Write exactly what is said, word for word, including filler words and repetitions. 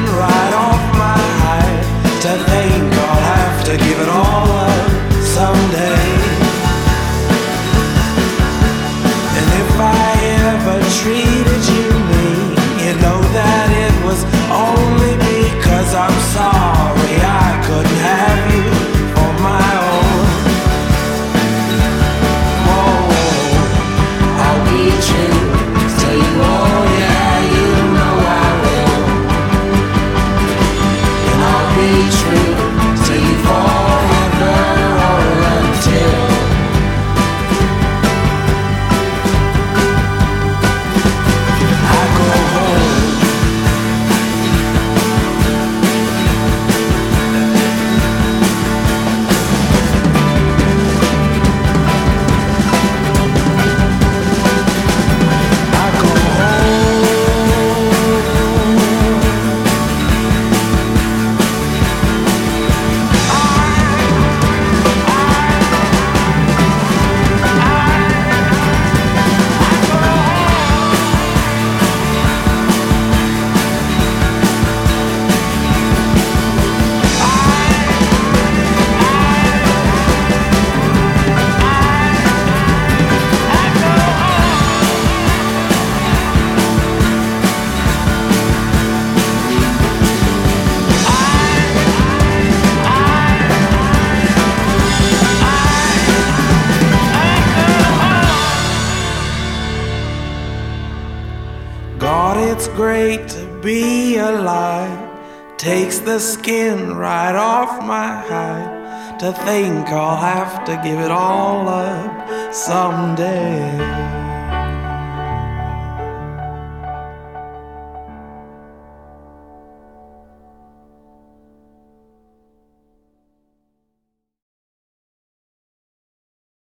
right off my hide. To think I'll have to give it all up someday. And if I ever treated you mean, you know that it was only because I'm sorry I couldn't have you for my own. Whoa, I'll be true to you, oh yeah, you know I will. And I'll be true to you forever or until I go home. I go home. God, it's great to be alive. Takes the skin right off my hide. To think I'll have to give it all up someday.